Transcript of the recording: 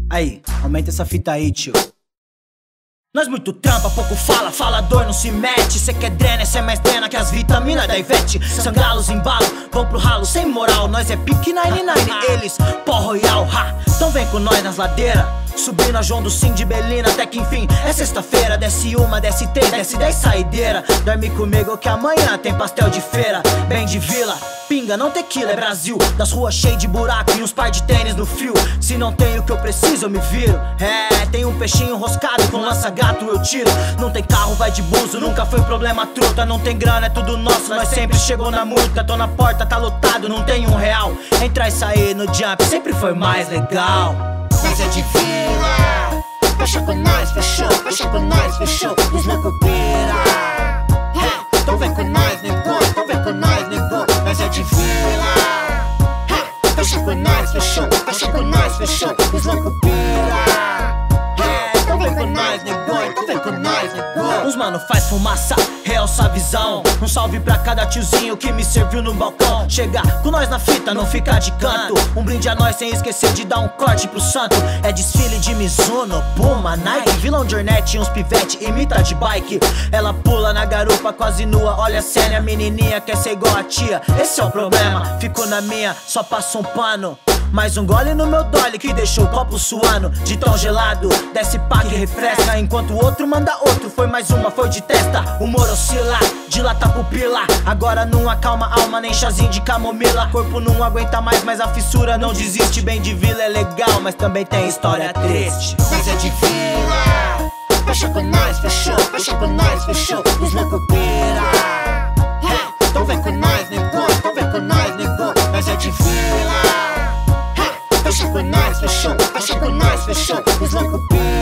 Aí, aumenta essa fita aí, tio. Nós muito trampa, pouco fala, falador não se mete. Cê quer drena, cê é mais drena que as vitaminas da Ivete. Sangrá-los embalo, vão pro ralo sem moral. Nós é pique 99, eles pó royal, ha. Então vem com nós nas ladeiras, subindo a João do Sim de Belina, até que enfim é sexta-feira. Desce uma, desce três, desce 10 saideira. Dorme comigo que amanhã tem pastel de feira. Bem de vila, pinga, não tequila, é Brasil. Das ruas cheias de buraco e uns par de tênis no frio. Se não tenho o que eu preciso, eu me viro. É, tem um peixinho roscado com lança-gato, eu tiro. Não tem carro, vai de buzo, nunca foi problema truta. Não tem grana, é tudo nosso, nós sempre chegou na multa. Tô na porta, tá lotado, não tem R$1. Entrar e sair no jump sempre foi mais legal. Nós é de vila, fecha com nós, fechou, fecha com nós, fechou. Os loucos pira, então vem com nós, negou, então vem com nós, negou. Nós é de vila, fecha com nós, fechou, fecha com nós, fechou. Os loucos pira, então vem com nós, negou, então vem com nós, negou. Uns mano faz fumaça, realça a visão. Um salve pra cada tiozinho que me serviu no balcão. Chegar com nós na fita, não ficar de canto. Um brinde a nós sem esquecer de dar um corte pro santo. É desfile de Mizuno, Puma, Nike. Vilão de Hornet, uns pivete, imita de bike. Ela pula na garupa quase nua, olha a cena, a menininha quer ser igual a tia. Esse é o problema, fico na minha, só passo um pano. Mais um gole no meu dolly que deixou o copo suando. De tão gelado, desce pá que refresca. Enquanto o outro manda outro, foi mais uma, foi de testa. Humor oscila, dilata a pupila. Agora não acalma a alma, nem chazinho de camomila. Corpo não aguenta mais, mas a fissura não desiste. Bem de vila é legal, mas também tem história triste. Nós é de vila, fecha com nós, fechou, fecha com nós, fechou. Os loucos pira, então vem com nós, negou, então vem com nós, negou. Nós é de vila, fecha com nós, fechou, fecha com nós, fechou. Os loucos pira.